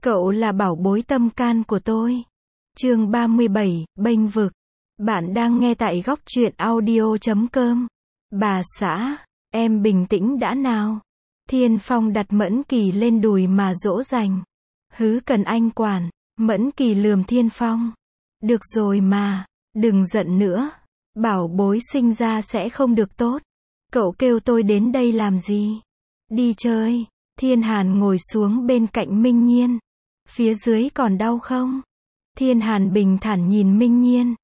Cậu là bảo bối tâm can của tôi. Chương 37, bênh vực. Bạn đang nghe tại góc truyện audio.com. Bà xã, em bình tĩnh đã nào. Thiên Phong đặt Mẫn Kỳ lên đùi mà dỗ dành. Hứ cần anh quản. Mẫn Kỳ lườm Thiên Phong. Được rồi mà, đừng giận nữa. Bảo bối sinh ra sẽ không được tốt. Cậu kêu tôi đến đây làm gì? Đi chơi. Thiên Hàn ngồi xuống bên cạnh Minh Nhiên. Phía dưới còn đau không? Thiên Hàn bình thản nhìn Minh Nhiên.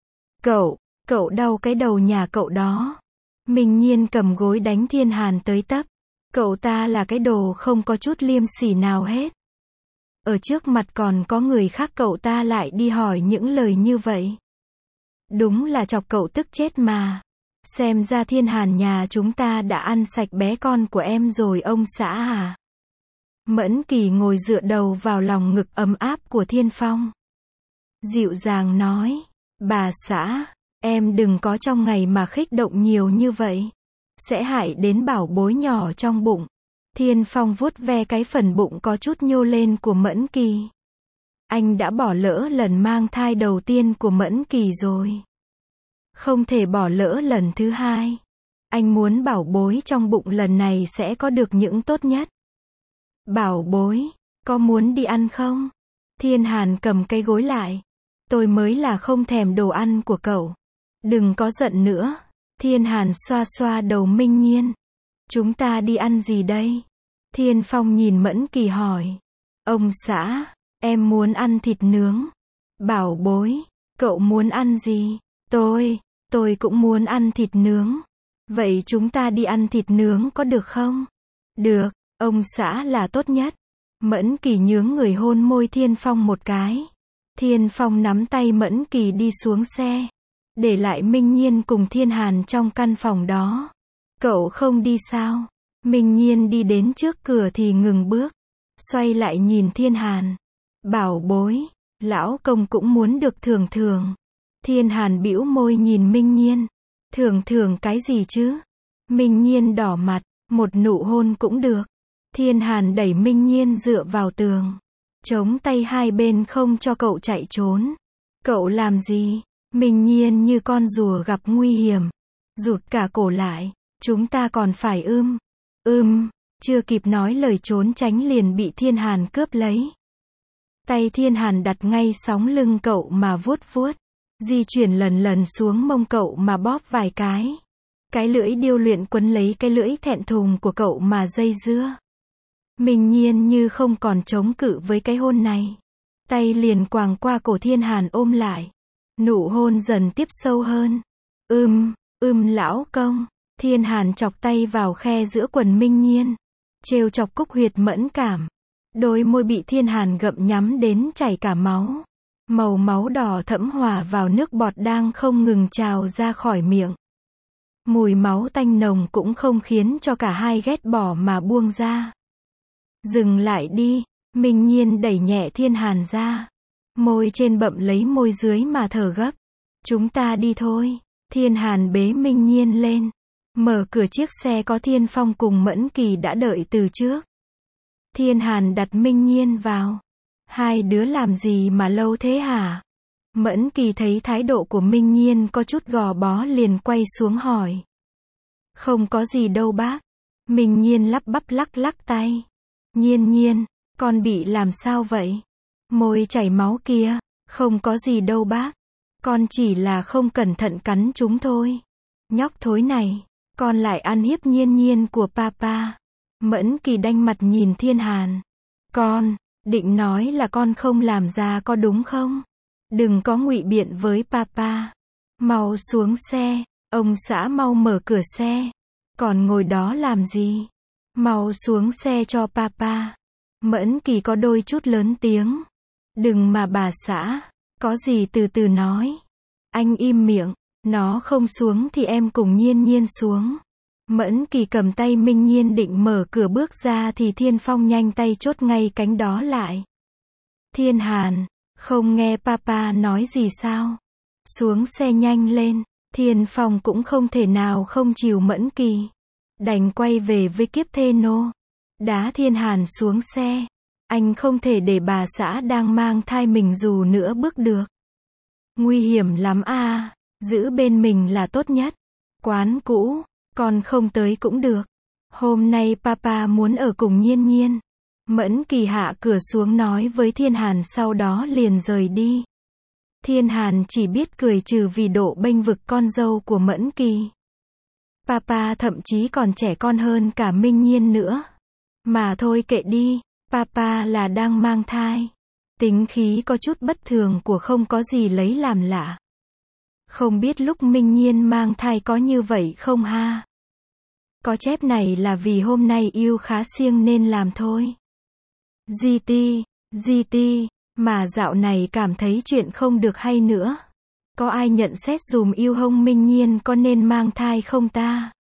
Cậu đau cái đầu nhà cậu đó. Minh Nhiên cầm gối đánh Thiên Hàn tới tấp. Cậu ta là cái đồ không có chút liêm sỉ nào hết. Ở trước mặt còn có người khác cậu ta lại đi hỏi những lời như vậy. Đúng là chọc cậu tức chết mà. Xem ra Thiên Hàn nhà chúng ta đã ăn sạch bé con của em rồi ông xã à? Mẫn Kỳ ngồi dựa đầu vào lòng ngực ấm áp của Thiên Phong. Dịu dàng nói, bà xã, em đừng có trong ngày mà khích động nhiều như vậy. Sẽ hại đến bảo bối nhỏ trong bụng. Thiên Phong vuốt ve cái phần bụng có chút nhô lên của Mẫn Kỳ. Anh đã bỏ lỡ lần mang thai đầu tiên của Mẫn Kỳ rồi. Không thể bỏ lỡ lần thứ hai. Anh muốn bảo bối trong bụng lần này sẽ có được những tốt nhất. Bảo bối, có muốn đi ăn không? Thiên Hàn cầm cái gối lại. Tôi mới là không thèm đồ ăn của cậu. Đừng có giận nữa. Thiên Hàn xoa xoa đầu Minh Nhiên. Chúng ta đi ăn gì đây? Thiên Phong nhìn Mẫn Kỳ hỏi. Ông xã, em muốn ăn thịt nướng. Bảo bối, cậu muốn ăn gì? Tôi cũng muốn ăn thịt nướng. Vậy chúng ta đi ăn thịt nướng có được không? Được, ông xã là tốt nhất. Mẫn Kỳ nhướng người hôn môi Thiên Phong một cái. Thiên Phong nắm tay Mẫn Kỳ đi xuống xe. Để lại Minh Nhiên cùng Thiên Hàn trong căn phòng đó. Cậu không đi sao? Minh Nhiên đi đến trước cửa thì ngừng bước. Xoay lại nhìn Thiên Hàn. Bảo bối, lão công cũng muốn được thưởng thưởng. Thiên Hàn bĩu môi nhìn Minh Nhiên. Thưởng thưởng cái gì chứ? Minh Nhiên đỏ mặt, một nụ hôn cũng được. Thiên Hàn đẩy Minh Nhiên dựa vào tường. Chống tay hai bên không cho cậu chạy trốn. Cậu làm gì? Minh Nhiên như con rùa gặp nguy hiểm. Rụt cả cổ lại. Chúng ta còn phải chưa kịp nói lời trốn tránh liền bị Thiên Hàn cướp lấy. Tay Thiên Hàn đặt ngay sóng lưng cậu mà vuốt vuốt. Di chuyển lần lần xuống mông cậu mà bóp vài cái. Cái lưỡi điêu luyện quấn lấy cái lưỡi thẹn thùng của cậu mà dây dưa. Minh Nhiên như không còn chống cự với cái hôn này. Tay liền quàng qua cổ Thiên Hàn ôm lại. Nụ hôn dần tiếp sâu hơn. Lão công. Thiên Hàn chọc tay vào khe giữa quần Minh Nhiên. Trêu chọc cúc huyệt mẫn cảm. Đôi môi bị Thiên Hàn gặm nhắm đến chảy cả máu. Màu máu đỏ thẫm hòa vào nước bọt đang không ngừng trào ra khỏi miệng. Mùi máu tanh nồng cũng không khiến cho cả hai ghét bỏ mà buông ra. Dừng lại đi. Minh Nhiên đẩy nhẹ Thiên Hàn ra. Môi trên bậm lấy môi dưới mà thở gấp. Chúng ta đi thôi. Thiên Hàn bế Minh Nhiên lên. Mở cửa chiếc xe có Thiên Phong cùng Mẫn Kỳ đã đợi từ trước. Thiên Hàn đặt Minh Nhiên vào. Hai đứa làm gì mà lâu thế hả? Mẫn Kỳ thấy thái độ của Minh Nhiên có chút gò bó liền quay xuống hỏi. Không có gì đâu bác. Minh Nhiên lắp bắp lắc tay. Nhiên, con bị làm sao vậy? Môi chảy máu kia. Không có gì đâu bác. Con chỉ là không cẩn thận cắn chúng thôi. Nhóc thối này, con lại ăn hiếp Nhiên của papa. Mẫn Kỳ đanh mặt nhìn Thiên Hàn. Con, định nói là con không làm ra có đúng không? Đừng có ngụy biện với papa. Mau xuống xe, ông xã mau mở cửa xe. Còn ngồi đó làm gì? Mau xuống xe cho papa. Mẫn Kỳ có đôi chút lớn tiếng. Đừng mà bà xã, có gì từ từ nói. Anh im miệng, nó không xuống thì em cùng Nhiên xuống. Mẫn Kỳ cầm tay Minh Nhiên định mở cửa bước ra thì Thiên Phong nhanh tay chốt ngay cánh đó lại. Thiên Hàn, không nghe papa nói gì sao? Xuống xe nhanh lên. Thiên Phong cũng không thể nào không chiều Mẫn Kỳ. Đành quay về với kiếp thê nô. Đá Thiên Hàn xuống xe. Anh không thể để bà xã đang mang thai mình dù nửa bước được. Nguy hiểm lắm à, giữ bên mình là tốt nhất. Quán cũ, con không tới cũng được. Hôm nay papa muốn ở cùng Nhiên Nhiên. Mẫn Kỳ hạ cửa xuống nói với Thiên Hàn sau đó liền rời đi. Thiên Hàn chỉ biết cười trừ vì độ bênh vực con dâu của Mẫn Kỳ. Papa thậm chí còn trẻ con hơn cả Minh Nhiên nữa. Mà thôi kệ đi, papa là đang mang thai. Tính khí có chút bất thường của không có gì lấy làm lạ. Không biết lúc Minh Nhiên mang thai có như vậy không ha? Có chép này là vì hôm nay yêu khá siêng nên làm thôi. GT, mà dạo này cảm thấy chuyện không được hay nữa. Có ai nhận xét dùm yêu hông Minh Nhiên có nên mang thai không ta?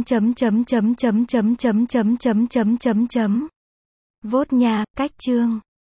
Vốt nha, cách chương.